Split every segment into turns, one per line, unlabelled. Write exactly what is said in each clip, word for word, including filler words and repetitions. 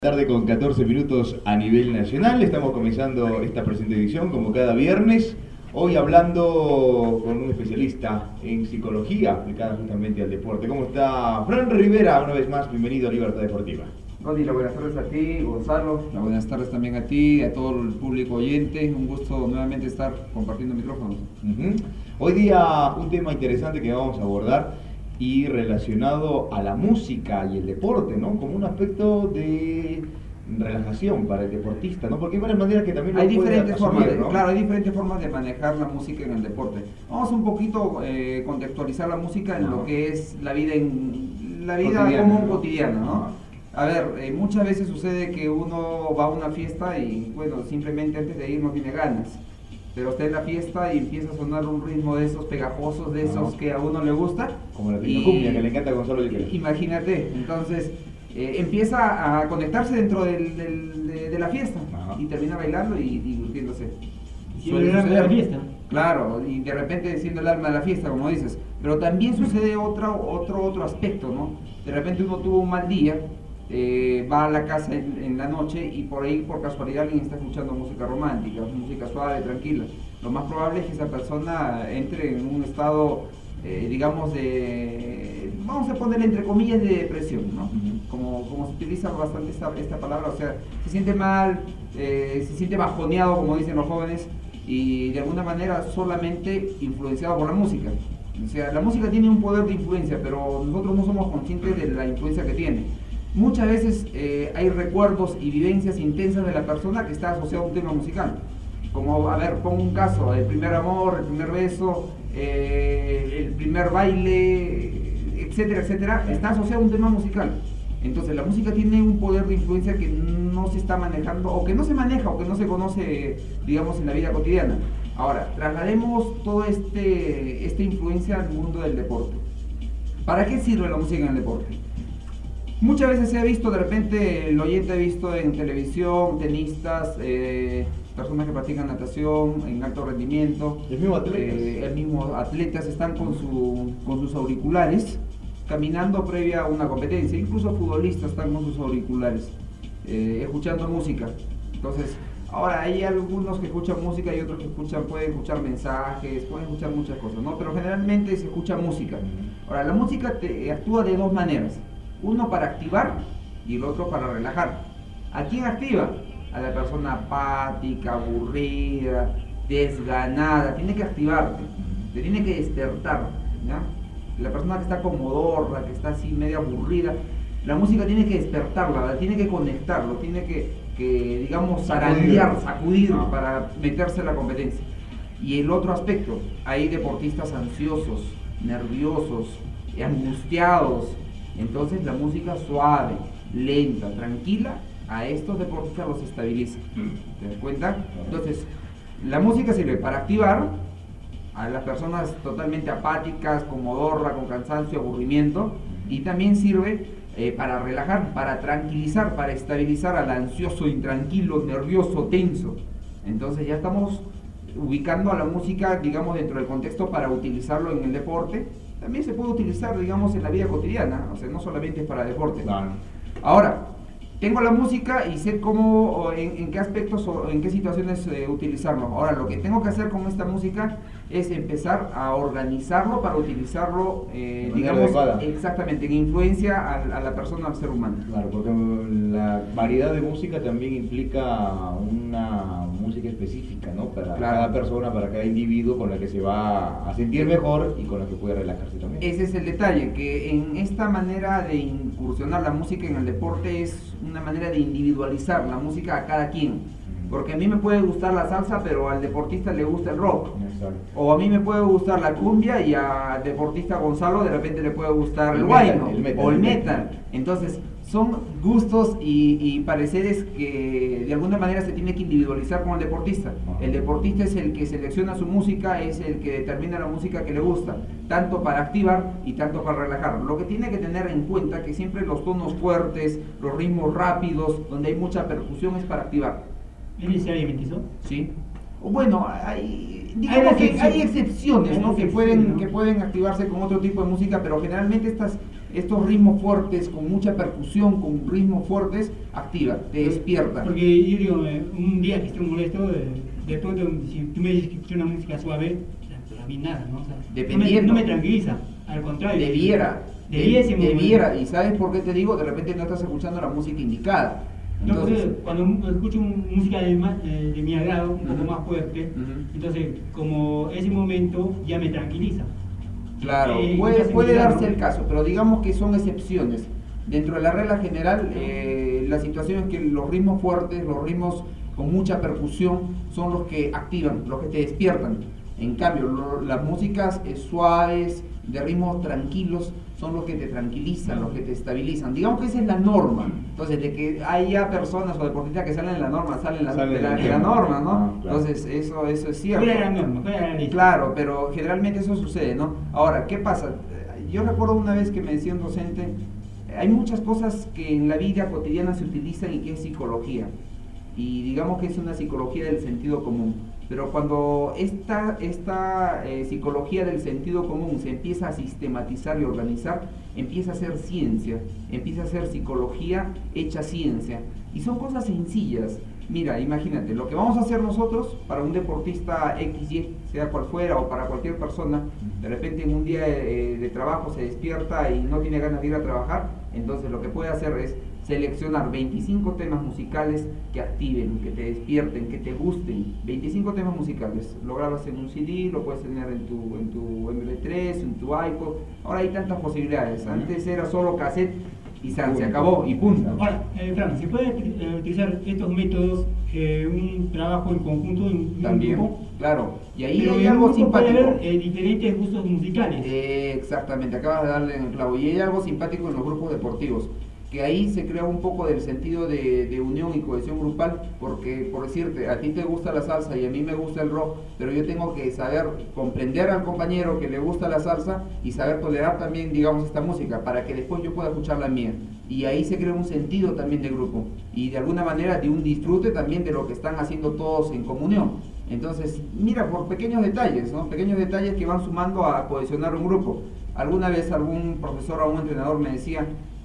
Tarde con catorce minutos a nivel nacional. Estamos comenzando esta presente edición como cada viernes. Hoy hablando con un especialista en psicología aplicada justamente al deporte. ¿Cómo está Fran Rivera? Una vez más, bienvenido a Libertad Deportiva.
Gonzalo, buenas tardes a ti, Gonzalo.
Buenas tardes también a ti, a todo el público oyente. Un gusto nuevamente estar compartiendo micrófonos.
Uh-huh. Hoy día un tema interesante que vamos a abordar y relacionado a la música y el deporte, ¿no? Como un aspecto de relajación para el deportista, ¿no? Porque hay varias maneras que también lo
hay
puede
diferentes
asumir,
formas, de,
¿no?
Claro, hay diferentes formas de manejar la música en el deporte. Vamos un poquito eh, contextualizar la música en no. lo que es la vida en la vida cotidiana, común ¿no? cotidiana, ¿no? A ver, eh, muchas veces sucede que uno va a una fiesta y, bueno, simplemente antes de ir no tiene ganas. Pero está en la fiesta y empieza a sonar un ritmo de esos pegajosos, de esos no. que a uno le gusta.
Como la cumbia que le encanta a Gonzalo Yuquera.
Imagínate, entonces eh, empieza a conectarse dentro del, del, de, de la fiesta Ajá. y termina bailando y divirtiéndose.
Y el alma de la fiesta.
Claro, y de repente siendo el alma de la fiesta, como dices. Pero también sucede otro, otro, otro aspecto, ¿no? De repente uno tuvo un mal día. Eh, va a la casa en, en la noche y por ahí por casualidad alguien está escuchando música romántica, música suave, tranquila. Lo más probable es que esa persona entre en un estado, eh, digamos, de, vamos a ponerle entre comillas, de depresión, ¿no? Uh-huh. Como, como se utiliza bastante esta, esta palabra, o sea, se siente mal, eh, se siente bajoneado, como dicen los jóvenes, y de alguna manera solamente influenciado por la música. O sea, la música tiene un poder de influencia, pero nosotros no somos conscientes de la influencia que tiene. Muchas veces eh, hay recuerdos y vivencias intensas de la persona que está asociado a un tema musical. Como, a ver, pongo un caso, el primer amor, el primer beso, eh, el primer baile, etcétera, etcétera, está asociado a un tema musical. Entonces la música tiene un poder de influencia que no se está manejando, o que no se maneja, o que no se conoce, digamos, en la vida cotidiana. Ahora, traslademos toda este, esta influencia al mundo del deporte. ¿Para qué sirve la música en el deporte? Muchas veces se ha visto, de repente el oyente ha visto en televisión, tenistas, eh, personas que practican natación en alto rendimiento.
El mismo atletas.
Eh, el mismo atletas están con, su, con sus auriculares, caminando previa a una competencia. Incluso futbolistas están con sus auriculares, eh, escuchando música. Entonces, ahora hay algunos que escuchan música y otros que escuchan, pueden escuchar mensajes, pueden escuchar muchas cosas, ¿no? Pero generalmente se escucha música. Ahora, la música te actúa de dos maneras. Uno para activar y el otro para relajar. ¿A quién activa? A la persona apática, aburrida, desganada. Tiene que activarte, te tiene que despertar, ¿ya? La persona que está comodorra, que está así medio aburrida, la música tiene que despertarla, la tiene que conectarlo, tiene que, que digamos, zarandear, sacudir no. para meterse en la competencia. Y el otro aspecto, hay deportistas ansiosos, nerviosos, angustiados. Entonces la música suave, lenta, tranquila, a estos deportistas los estabiliza. ¿Te das cuenta? Entonces, la música sirve para activar a las personas totalmente apáticas, con modorra, con cansancio, aburrimiento, y también sirve eh, para relajar, para tranquilizar, para estabilizar al ansioso, intranquilo, nervioso, tenso. Entonces ya estamos ubicando a la música, digamos, dentro del contexto para utilizarlo en el deporte. También se puede utilizar, digamos, en la vida cotidiana, o sea, no solamente es para deporte.
Claro.
Ahora, tengo la música y sé cómo, en, en qué aspectos o en qué situaciones eh, utilizarlo. Ahora, lo que tengo que hacer con esta música es empezar a organizarlo para utilizarlo, eh, digamos, adecuada. Exactamente, en influencia a, a la persona, al ser humano.
Claro, porque la variedad de música también implica una música específica, ¿no? Para claro. cada persona, para cada individuo, con la que se va a sentir mejor y con la que puede relajarse también.
Ese es el detalle, que en esta manera de incursionar la música en el deporte es una manera de individualizar la música a cada quien. Porque a mí me puede gustar la salsa, pero al deportista le gusta el rock. Exacto. O a mí me puede gustar la cumbia y al deportista Gonzalo de repente le puede gustar el, el guayno o el metal. Entonces, son gustos y, y pareceres que de alguna manera se tiene que individualizar con el deportista. El deportista es el que selecciona su música, es el que determina la música que le gusta, tanto para activar y tanto para relajar. Lo que tiene que tener en cuenta que siempre los tonos fuertes, los ritmos rápidos, donde hay mucha percusión, es para activar.
¿Inicialmente?
Sí. Bueno, hay, digamos hay, que hay excepciones, ¿no? que pueden que pueden activarse con otro tipo de música, pero generalmente estas estos ritmos fuertes, con mucha percusión, con ritmos fuertes, activa, te despierta.
Porque yo digo, eh, un día que estoy molesto, eh, de pronto, si tú me dices que escucho una música suave, a mí nada, ¿no? O sea,
Dependiendo.
No me, no me tranquiliza, al contrario.
Debiera,
Debiese
de- debiera, y ¿sabes por qué te digo? De repente no estás escuchando la música indicada.
Entonces,
Entonces,
cuando escucho un- música de, ma- eh, de mi agrado, un poco
Ujú.
más fuerte,
Ujú.
entonces, como ese momento ya me tranquiliza.
claro,
Eh,
puede,
ya se
puede
me da,
darse
¿no?
el caso, pero digamos que son excepciones. Dentro de la regla general, eh, la situación es que los ritmos fuertes, los ritmos con mucha percusión, son los que activan, los que te despiertan. En cambio, lo- las músicas eh, suaves, de ritmos tranquilos, son los que te tranquilizan, los que te estabilizan. Digamos que esa es la norma. Entonces, de que haya personas o deportistas que salen en la norma, salen la-
Salen
de, la,
del
de la
tema.
norma, ¿no?
Ah, claro.
Entonces, eso, eso es cierto.
Fuera de la norma, fuera de la ley.
Claro, pero generalmente eso sucede, ¿no? Ahora, ¿qué pasa? Yo recuerdo una vez que me decía un docente, hay muchas cosas que en la vida cotidiana se utilizan y que es psicología. Y digamos que es una psicología del sentido común. Pero cuando esta, esta eh, psicología del sentido común se empieza a sistematizar y organizar, empieza a ser ciencia, empieza a ser psicología hecha ciencia. Y son cosas sencillas. Mira, imagínate, lo que vamos a hacer nosotros para un deportista equis ye, sea cual fuera, o para cualquier persona, de repente en un día de, de trabajo se despierta y no tiene ganas de ir a trabajar, entonces lo que puede hacer es seleccionar veinticinco temas musicales que activen, que te despierten, que te gusten. veinticinco temas musicales, lo grabas en un ce de, lo puedes tener en tu, en tu eme pe tres, en tu iPod. Ahora hay tantas posibilidades. Antes era solo cassette y se, se acabó y punto.
Ahora, eh, Fran, ¿se puede eh, utilizar estos métodos eh, un trabajo en conjunto en un
También,
grupo?
claro. Y ahí
Pero
hay
en un
algo
grupo puede
simpático.
haber eh, diferentes gustos musicales.
Eh, exactamente, acabas de darle en el clavo. Y hay algo simpático en los grupos deportivos, que ahí se crea un poco del sentido de, de unión y cohesión grupal, porque, por decirte, a ti te gusta la salsa y a mí me gusta el rock, pero yo tengo que saber comprender al compañero que le gusta la salsa y saber tolerar también, digamos, esta música, para que después yo pueda escuchar la mía. Y ahí se crea un sentido también de grupo, y de alguna manera de un disfrute también de lo que están haciendo todos en comunión. Entonces, mira, por pequeños detalles, ¿no? Pequeños detalles que van sumando a cohesionar un grupo. Alguna vez algún profesor o un entrenador me decía,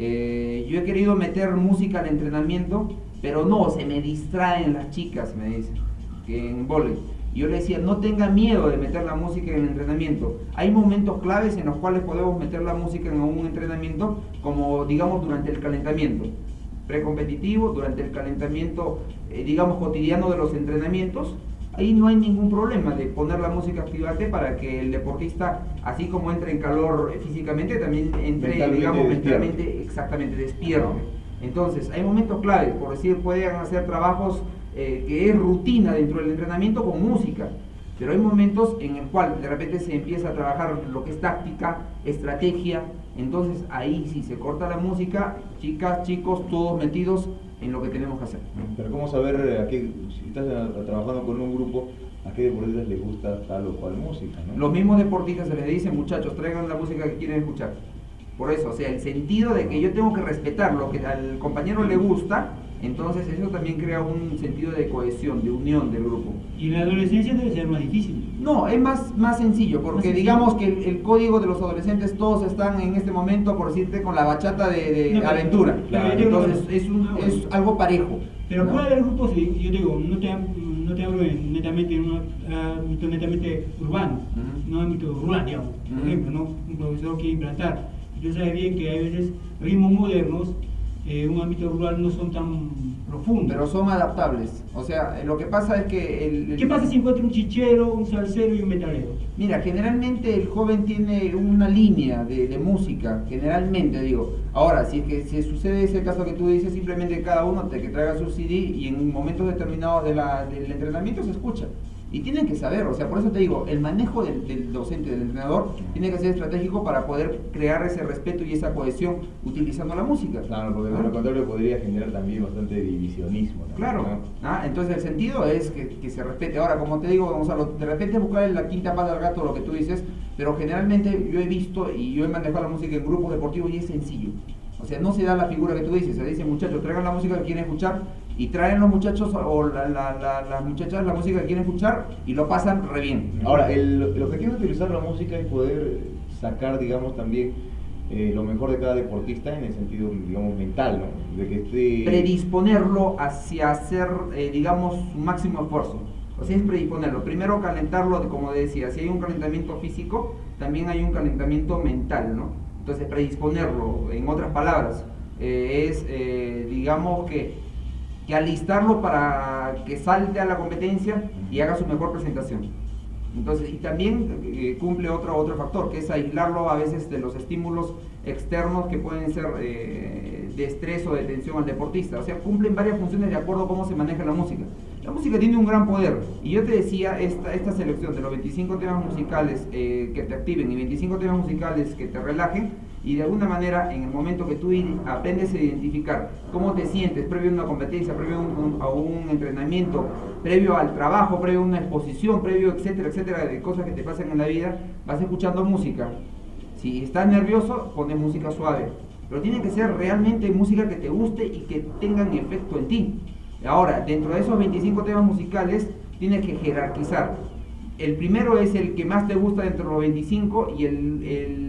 eh, yo he querido meter música al entrenamiento, pero no, se me distraen las chicas, me dice, que en vóley. Y yo le decía, no tenga miedo de meter la música en el entrenamiento. Hay momentos claves en los cuales podemos meter la música en un entrenamiento, como digamos durante el calentamiento precompetitivo, durante el calentamiento, eh, digamos, cotidiano de los entrenamientos. Ahí no hay ningún problema de poner la música activante para que el deportista, así como entre en calor físicamente, también entre,
Mentalmente
digamos,
despierte.
mentalmente, exactamente, despierte. Entonces, hay momentos claves, por decir, pueden hacer trabajos eh, que es rutina dentro del entrenamiento con música, pero hay momentos en el cual de repente se empieza a trabajar lo que es táctica, estrategia, entonces ahí sí se corta la música, chicas, chicos, todos metidos en lo que tenemos que hacer.
Pero ¿cómo saber a qué, si estás a- a- trabajando con un grupo, a qué deportistas les gusta tal o cual música, ¿no?
Los mismos deportistas se les dice, muchachos, traigan la música que quieren escuchar. Por eso, o sea, el sentido de que yo tengo que respetar lo que al compañero le gusta, entonces eso también crea un sentido de cohesión, de unión del grupo.
Y en la adolescencia debe ser más difícil.
No, es más, más sencillo, porque
Más sencillo.
digamos que el, el código de los adolescentes todos están en este momento, por decirte, con la bachata de, de
No, pero-
aventura.
pero yo digo,
Entonces
bueno,
es, un,
ah, bueno.
es algo parejo.
Pero
¿no?
puede haber grupos, y yo digo, no te, no te hablo en- netamente en un ámbito netamente urbano,
Ujú.
no ámbito rural, digamos. Por
Ujú.
ejemplo, ¿no? Un profesor quiere implantar. Yo sé bien que hay veces ritmos modernos, eh, en un ámbito rural no son tan profundos.
Pero son adaptables. O sea, lo que pasa es que... El, el-
¿Qué pasa si encuentro un chichero, un salsero y un metalero?
Mira, generalmente el joven tiene una línea de, de música, generalmente digo. Ahora, si es que si sucede ese caso que tú dices, simplemente cada uno te que traiga su ce de y en momentos determinados de la, del entrenamiento se escucha. Y tienen que saber, o sea, por eso te digo, el manejo del, del docente, del entrenador, tiene que ser estratégico para poder crear ese respeto y esa cohesión utilizando la música.
Claro, porque de
¿Ah?
lo contrario podría generar también bastante divisionismo, ¿no?
Claro,
¿no?
ah, entonces el sentido es que, que se respete. Ahora, como te digo, Gonzalo, de repente buscar la quinta pata al gato, lo que tú dices, pero generalmente yo he visto y yo he manejado la música en grupos deportivos y es sencillo. O sea, no se da la figura que tú dices, se dice, muchachos, traigan la música que quieren escuchar y traen los muchachos o la, la, la, las muchachas la música que quieren escuchar y lo pasan re bien.
Ahora, el, el objetivo de utilizar la música es poder sacar, digamos, también eh, lo mejor de cada deportista en el sentido, digamos, mental, ¿no? De que esté...
Predisponerlo hacia hacer, eh, digamos, su máximo esfuerzo. O sea, es predisponerlo. Primero calentarlo, como decía, si hay un calentamiento físico, también hay un calentamiento mental, ¿no? Entonces, predisponerlo, en otras palabras, eh, es, eh, digamos, que, que alistarlo para que salte a la competencia y haga su mejor presentación. Entonces, y también eh, cumple otro, otro factor, que es aislarlo a veces de los estímulos externos que pueden ser eh, de estrés o de tensión al deportista. O sea, cumplen varias funciones de acuerdo a cómo se maneja la música. La música tiene un gran poder, y yo te decía, esta, esta selección de los veinticinco temas musicales eh, que te activen y veinticinco temas musicales que te relajen, y de alguna manera en el momento que tú aprendes a identificar cómo te sientes previo a una competencia, previo a un, a un entrenamiento, previo al trabajo, previo a una exposición, previo etcétera, etcétera, de cosas que te pasan en la vida, vas escuchando música. Si estás nervioso, pones música suave, pero tiene que ser realmente música que te guste y que tengan efecto en ti. Ahora, dentro de esos veinticinco temas musicales, tienes que jerarquizar. El primero es el que más te gusta dentro de los veinticinco, y el,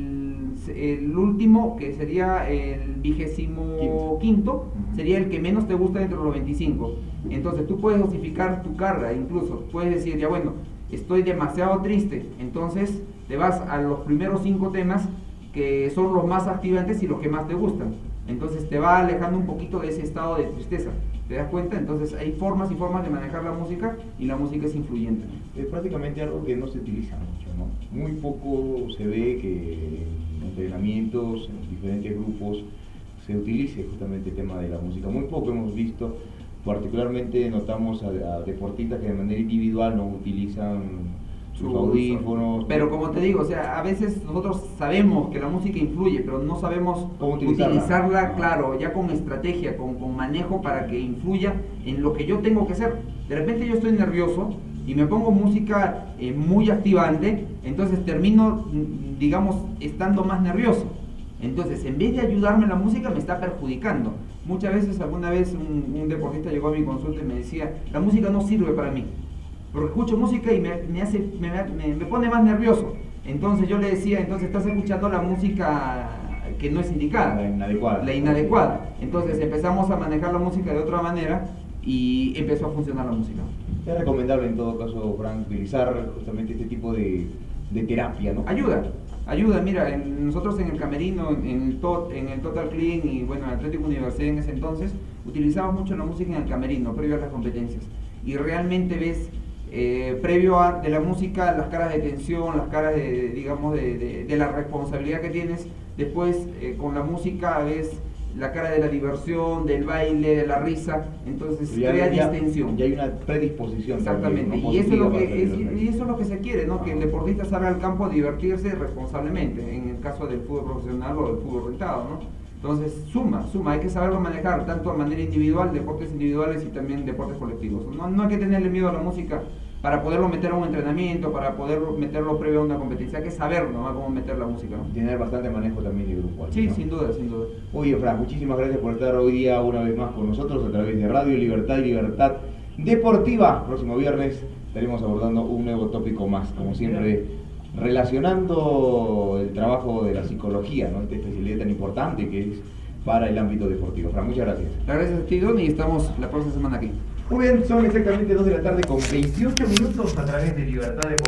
el, el último, que sería el vigésimo quinto, sería el que menos te gusta dentro de los veinticinco. Entonces tú puedes justificar tu carga, incluso puedes decir, ya bueno, estoy demasiado triste, entonces te vas a los primeros cinco temas que son los más activantes y los que más te gustan. Entonces te va alejando un poquito de ese estado de tristeza. ¿Te das cuenta? Entonces hay formas y formas de manejar la música, y la música es influyente.
Es prácticamente algo que no se utiliza mucho, ¿no? Muy poco se ve que en entrenamientos, en diferentes grupos, se utilice justamente el tema de la música. Muy poco hemos visto, particularmente notamos a, a deportistas que de manera individual no utilizan sus audífonos.
Pero como te digo, o sea, a veces nosotros sabemos que la música influye, pero no sabemos
cómo utilizarla,
utilizarla, claro, ya con estrategia, con, con manejo para que influya en lo que yo tengo que hacer. De repente yo estoy nervioso y me pongo música eh, muy activante, entonces termino, digamos, estando más nervioso. Entonces, en vez de ayudarme la música, me está perjudicando. Muchas veces, alguna vez un, un deportista llegó a mi consulta y me decía, la música no sirve para mí, porque escucho música y me, me, hace, me, me, me pone más nervioso. Entonces yo le decía, entonces estás escuchando la música que no es indicada,
la inadecuada.
La inadecuada. Entonces empezamos a manejar la música de otra manera y empezó a funcionar la música.
Es recomendable en todo caso, Frank, utilizar justamente este tipo de, de terapia, ¿no?
Ayuda, ayuda. Mira, en, nosotros en el camerino, en el, tot, en el Total Clean y bueno, en el Atlético Universidad en ese entonces, utilizamos mucho la música en el camerino, previo a las competencias. Y realmente ves... Eh, previo a de la música, las caras de tensión, las caras de, digamos, de, de, de la responsabilidad que tienes. Después eh, con la música ves la cara de la diversión, del baile, de la risa. Entonces
ya,
crea
ya,
distensión.
Ya hay una predisposición.
Exactamente,
También, ¿no?
y, eso es lo que, es,
el
y eso es lo que se quiere, ¿no? Que el deportista salga al campo a divertirse responsablemente, en el caso del fútbol profesional o del fútbol rentado, ¿no? Entonces, suma, suma, hay que saberlo manejar, tanto de manera individual, deportes individuales y también deportes colectivos. No, no hay que tenerle miedo a la música para poderlo meter a un entrenamiento, para poder meterlo previo a una competencia. Hay que saber, ¿no?, cómo meter la música, ¿no?
Tener bastante manejo también de grupo.
Sí,
¿no?
sin duda, sin duda.
Oye, Fran, muchísimas gracias por estar hoy día una vez más con nosotros a través de Radio Libertad y Libertad Deportiva. Próximo viernes estaremos abordando un nuevo tópico más, como siempre, relacionando el trabajo de la psicología, ¿no? Esta especialidad tan importante que es para el ámbito deportivo. Fran, muchas gracias.
Gracias a ti, Don, y estamos la próxima semana aquí.
Muy bien, son exactamente dos de la tarde con veintiocho minutos a través de Libertad Deportiva.